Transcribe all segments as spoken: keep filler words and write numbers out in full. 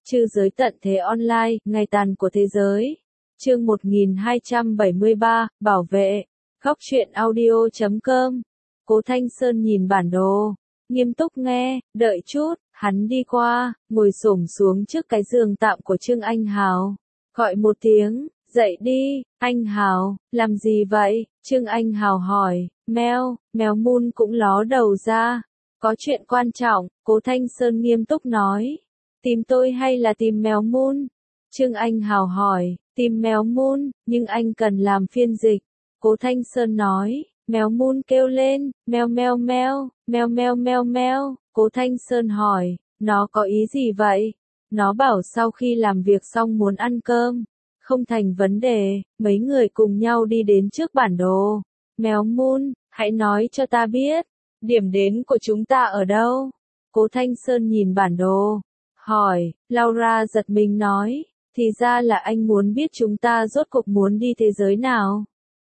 Trư giới tận thế online, ngày tàn của thế giới. Chương một nghìn hai trăm bảy mươi ba, bảo vệ. Góc truyện audio chấm com. Cố Thanh Sơn nhìn bản đồ, nghiêm túc nghe, đợi chút, hắn đi qua, ngồi xổm xuống trước cái giường tạm của Trương Anh Hào. Gọi một tiếng, dậy đi, anh Hào, làm gì vậy? Trương Anh Hào hỏi, mèo, mèo Moon cũng ló đầu ra. Có chuyện quan trọng, Cố Thanh Sơn nghiêm túc nói. Tìm tôi hay là tìm mèo Moon? Trương Anh Hào hỏi, tìm mèo Moon, nhưng anh cần làm phiên dịch. Cố Thanh Sơn nói, mèo Moon kêu lên, meo meo meo, meo meo meo meo. Cố Thanh Sơn hỏi, nó có ý gì vậy? Nó bảo sau khi làm việc xong muốn ăn cơm. Không thành vấn đề, mấy người cùng nhau đi đến trước bản đồ. Mèo Moon, hãy nói cho ta biết, điểm đến của chúng ta ở đâu? Cố Thanh Sơn nhìn bản đồ, hỏi. Laura giật mình nói, thì ra là anh muốn biết chúng ta rốt cuộc muốn đi thế giới nào?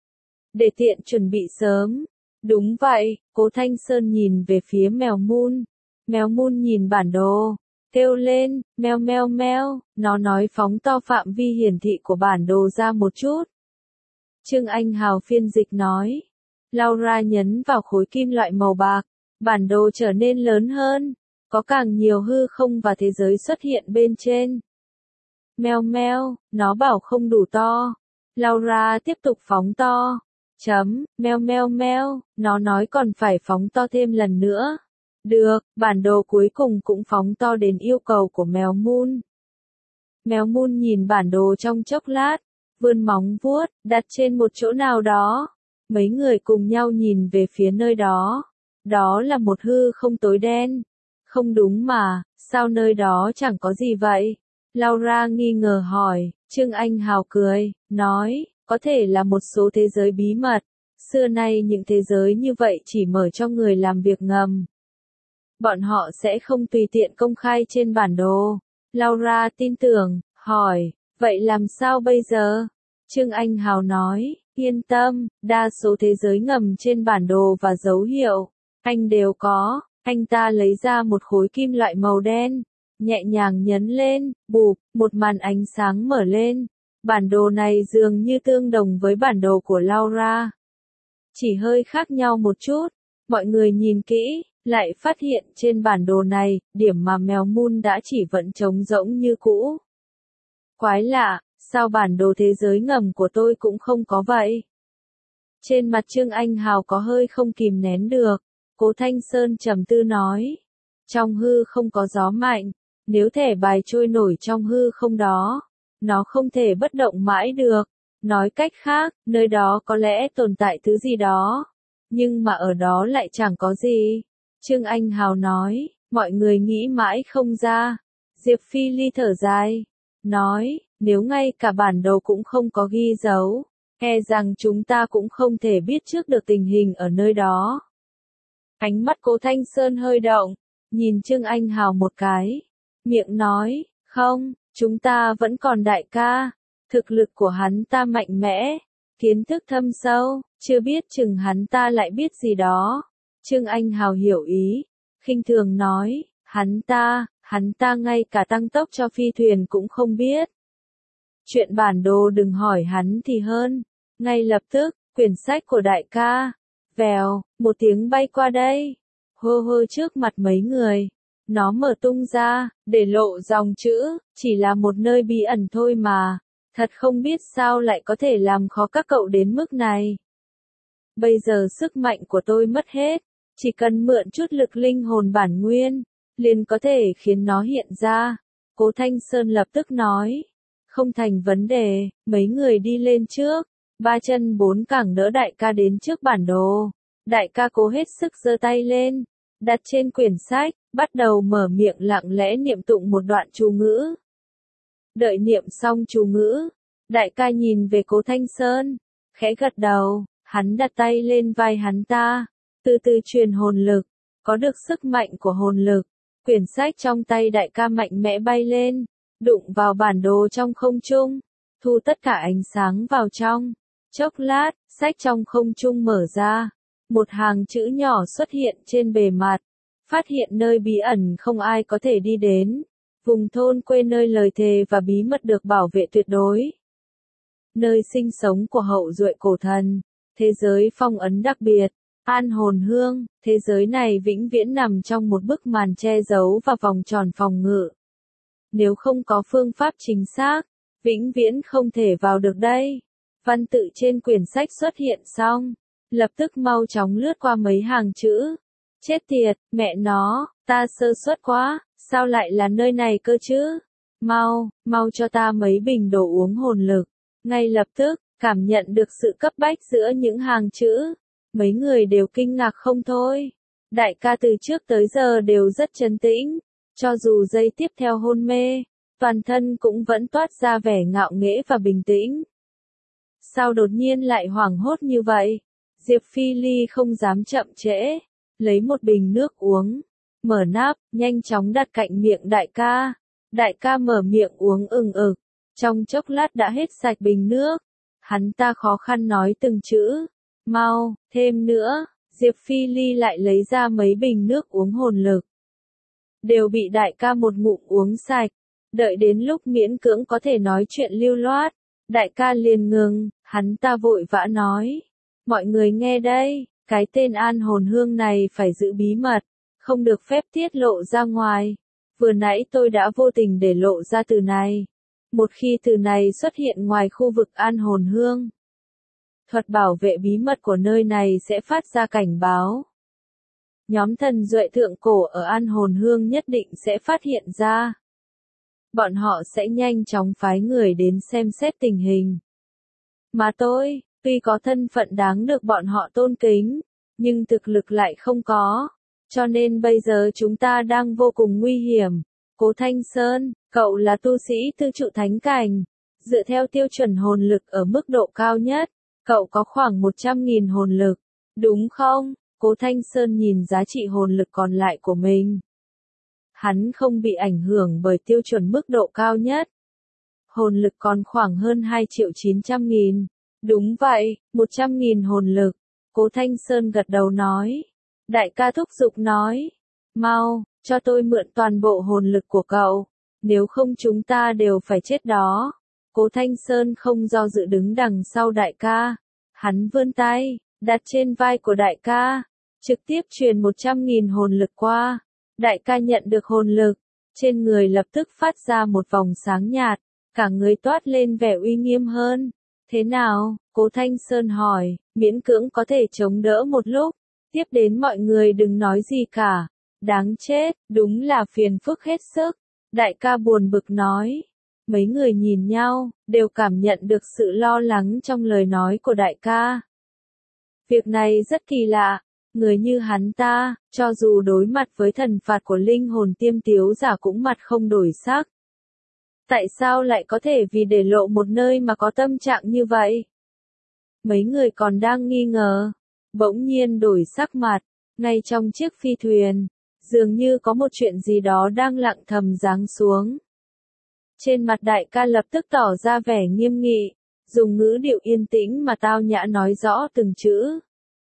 Để tiện chuẩn bị sớm. Đúng vậy, Cố Thanh Sơn nhìn về phía mèo Moon. Mèo Moon nhìn bản đồ, kêu lên, meo meo meo, nó nói phóng to phạm vi hiển thị của bản đồ ra một chút. Trương Anh Hào phiên dịch nói. Laura nhấn vào khối kim loại màu bạc, bản đồ trở nên lớn hơn, có càng nhiều hư không và thế giới xuất hiện bên trên. Meo meo, nó bảo không đủ to. Laura tiếp tục phóng to. Chấm, meo meo meo, nó nói còn phải phóng to thêm lần nữa. Được, bản đồ cuối cùng cũng phóng to đến yêu cầu của mèo Moon. Mèo Moon nhìn bản đồ trong chốc lát, vươn móng vuốt, đặt trên một chỗ nào đó. Mấy người cùng nhau nhìn về phía nơi đó. Đó là một hư không tối đen. Không đúng mà, sao nơi đó chẳng có gì vậy? Laura nghi ngờ hỏi. Trương Anh Hào cười, nói, có thể là một số thế giới bí mật. Xưa nay những thế giới như vậy chỉ mở cho người làm việc ngầm. Bọn họ sẽ không tùy tiện công khai trên bản đồ. Laura tin tưởng, hỏi, vậy làm sao bây giờ? Trương Anh Hào nói, yên tâm, đa số thế giới ngầm trên bản đồ và dấu hiệu, anh đều có. Anh ta lấy ra một khối kim loại màu đen, nhẹ nhàng nhấn lên, bụp, một màn ánh sáng mở lên. Bản đồ này dường như tương đồng với bản đồ của Laura. Chỉ hơi khác nhau một chút, mọi người nhìn kỹ, lại phát hiện trên bản đồ này, điểm mà mèo Moon đã chỉ vẫn trống rỗng như cũ. Quái lạ, sao bản đồ thế giới ngầm của tôi cũng không có vậy? Trên mặt Trương Anh Hào có hơi không kìm nén được. Cố Thanh Sơn trầm tư nói, trong hư không có gió mạnh, nếu thẻ bài trôi nổi trong hư không đó, nó không thể bất động mãi được. Nói cách khác, nơi đó có lẽ tồn tại thứ gì đó, nhưng mà ở đó lại chẳng có gì. Trương Anh Hào nói, mọi người nghĩ mãi không ra. Diệp Phi Ly thở dài, nói, nếu ngay cả bản đồ cũng không có ghi dấu, e rằng chúng ta cũng không thể biết trước được tình hình ở nơi đó. Ánh mắt Cố Thanh Sơn hơi động, nhìn Trương Anh Hào một cái, miệng nói, không, chúng ta vẫn còn đại ca, thực lực của hắn ta mạnh mẽ, kiến thức thâm sâu, chưa biết chừng hắn ta lại biết gì đó. Trương Anh Hào hiểu ý, khinh thường nói, hắn ta, hắn ta ngay cả tăng tốc cho phi thuyền cũng không biết. Chuyện bản đồ đừng hỏi hắn thì hơn. Ngay lập tức, quyển sách của đại ca, vèo, một tiếng bay qua đây, hô hô trước mặt mấy người. Nó mở tung ra, để lộ dòng chữ, chỉ là một nơi bí ẩn thôi mà. Thật không biết sao lại có thể làm khó các cậu đến mức này. Bây giờ sức mạnh của tôi mất hết, chỉ cần mượn chút lực linh hồn bản nguyên, liền có thể khiến nó hiện ra. Cố Thanh Sơn lập tức nói, không thành vấn đề, mấy người đi lên trước. Ba chân bốn cẳng đỡ đại ca đến trước bản đồ. Đại ca cố hết sức giơ tay lên, đặt trên quyển sách, bắt đầu mở miệng lặng lẽ niệm tụng một đoạn chú ngữ. Đợi niệm xong chú ngữ, đại ca nhìn về Cố Thanh Sơn, khẽ gật đầu, hắn đặt tay lên vai hắn ta, từ từ truyền hồn lực, có được sức mạnh của hồn lực. Quyển sách trong tay đại ca mạnh mẽ bay lên, đụng vào bản đồ trong không trung, thu tất cả ánh sáng vào trong. Chốc lát, sách trong không trung mở ra, một hàng chữ nhỏ xuất hiện trên bề mặt, phát hiện nơi bí ẩn không ai có thể đi đến. Vùng thôn quê nơi lời thề và bí mật được bảo vệ tuyệt đối. Nơi sinh sống của hậu duệ cổ thần. Thế giới phong ấn đặc biệt. An hồn hương, thế giới này vĩnh viễn nằm trong một bức màn che giấu và vòng tròn phòng ngự. Nếu không có phương pháp chính xác, vĩnh viễn không thể vào được đây. Văn tự trên quyển sách xuất hiện xong, lập tức mau chóng lướt qua mấy hàng chữ. Chết tiệt, mẹ nó, ta sơ suất quá, sao lại là nơi này cơ chứ? Mau, mau cho ta mấy bình đồ uống hồn lực. Ngay lập tức, cảm nhận được sự cấp bách giữa những hàng chữ. Mấy người đều kinh ngạc không thôi. Đại ca từ trước tới giờ đều rất trấn tĩnh. Cho dù giây tiếp theo hôn mê, toàn thân cũng vẫn toát ra vẻ ngạo nghễ và bình tĩnh. Sao đột nhiên lại hoảng hốt như vậy? Diệp Phi Ly không dám chậm trễ. Lấy một bình nước uống. Mở nắp, nhanh chóng đặt cạnh miệng đại ca. Đại ca mở miệng uống ừng ực. Trong chốc lát đã hết sạch bình nước. Hắn ta khó khăn nói từng chữ. Mau, thêm nữa. Diệp Phi Ly lại lấy ra mấy bình nước uống hồn lực. Đều bị đại ca một ngụm uống sạch. Đợi đến lúc miễn cưỡng có thể nói chuyện lưu loát. Đại ca liền ngừng, hắn ta vội vã nói. Mọi người nghe đây, cái tên an hồn hương này phải giữ bí mật. Không được phép tiết lộ ra ngoài. Vừa nãy tôi đã vô tình để lộ ra từ này. Một khi từ này xuất hiện ngoài khu vực an hồn hương, thuật bảo vệ bí mật của nơi này sẽ phát ra cảnh báo. Nhóm thần duệ thượng cổ ở an hồn hương nhất định sẽ phát hiện ra. Bọn họ sẽ nhanh chóng phái người đến xem xét tình hình. Mà tôi, tuy có thân phận đáng được bọn họ tôn kính, nhưng thực lực lại không có. Cho nên bây giờ chúng ta đang vô cùng nguy hiểm. Cố Thanh Sơn, cậu là tu sĩ tư trụ thánh cảnh. Dựa theo tiêu chuẩn hồn lực ở mức độ cao nhất, cậu có khoảng một trăm nghìn hồn lực. Đúng không? Cố Thanh Sơn nhìn giá trị hồn lực còn lại của mình. Hắn không bị ảnh hưởng bởi tiêu chuẩn mức độ cao nhất. Hồn lực còn khoảng hơn hai triệu chín trăm nghìn. Đúng vậy, một trăm nghìn hồn lực. Cố Thanh Sơn gật đầu nói. Đại ca thúc giục nói. Mau, cho tôi mượn toàn bộ hồn lực của cậu. Nếu không chúng ta đều phải chết đó. Cố Thanh Sơn không do dự đứng đằng sau đại ca. Hắn vươn tay, đặt trên vai của đại ca. Trực tiếp truyền một trăm nghìn hồn lực qua. Đại ca nhận được hồn lực. Trên người lập tức phát ra một vòng sáng nhạt. Cả người toát lên vẻ uy nghiêm hơn. Thế nào? Cố Thanh Sơn hỏi. Miễn cưỡng có thể chống đỡ một lúc. Tiếp đến mọi người đừng nói gì cả. Đáng chết, đúng là phiền phức hết sức. Đại ca buồn bực nói. Mấy người nhìn nhau, đều cảm nhận được sự lo lắng trong lời nói của đại ca. Việc này rất kỳ lạ. Người như hắn ta, cho dù đối mặt với thần phạt của linh hồn tiêm tiếu giả cũng mặt không đổi sắc. Tại sao lại có thể vì để lộ một nơi mà có tâm trạng như vậy? Mấy người còn đang nghi ngờ. Bỗng nhiên đổi sắc mặt, ngay trong chiếc phi thuyền, dường như có một chuyện gì đó đang lặng thầm giáng xuống. Trên mặt đại ca lập tức tỏ ra vẻ nghiêm nghị, dùng ngữ điệu yên tĩnh mà tao nhã nói rõ từng chữ.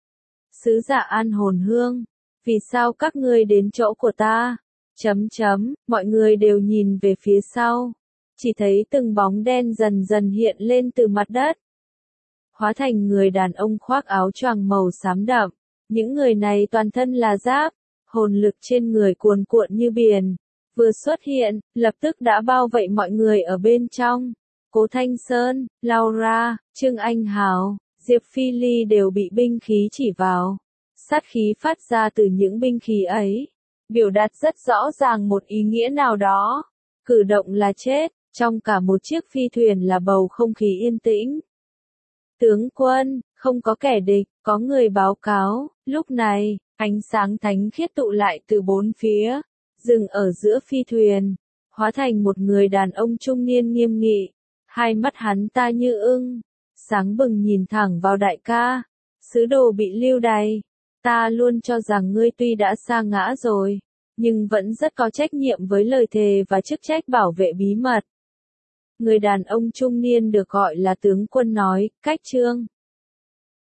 Sứ giả an hồn hương, vì sao các ngươi đến chỗ của ta? Chấm chấm, mọi người đều nhìn về phía sau, chỉ thấy từng bóng đen dần dần hiện lên từ mặt đất. Hóa thành người đàn ông khoác áo choàng màu xám đậm. Những người này toàn thân là giáp, hồn lực trên người cuồn cuộn như biển. Vừa xuất hiện, lập tức đã bao vây mọi người ở bên trong. Cố Thanh Sơn, Laura, Trương Anh Hào, Diệp Phi Ly đều bị binh khí chỉ vào. Sát khí phát ra từ những binh khí ấy, biểu đạt rất rõ ràng một ý nghĩa nào đó. Cử động là chết, trong cả một chiếc phi thuyền là bầu không khí yên tĩnh. Tướng quân, không có kẻ địch, có người báo cáo. Lúc này, ánh sáng thánh khiết tụ lại từ bốn phía, dừng ở giữa phi thuyền, hóa thành một người đàn ông trung niên nghiêm nghị. Hai mắt hắn ta như ưng, sáng bừng nhìn thẳng vào đại ca. Sứ đồ bị lưu đày, ta luôn cho rằng ngươi tuy đã sa ngã rồi, nhưng vẫn rất có trách nhiệm với lời thề và chức trách bảo vệ bí mật. Người đàn ông trung niên được gọi là tướng quân nói, Cách Trương.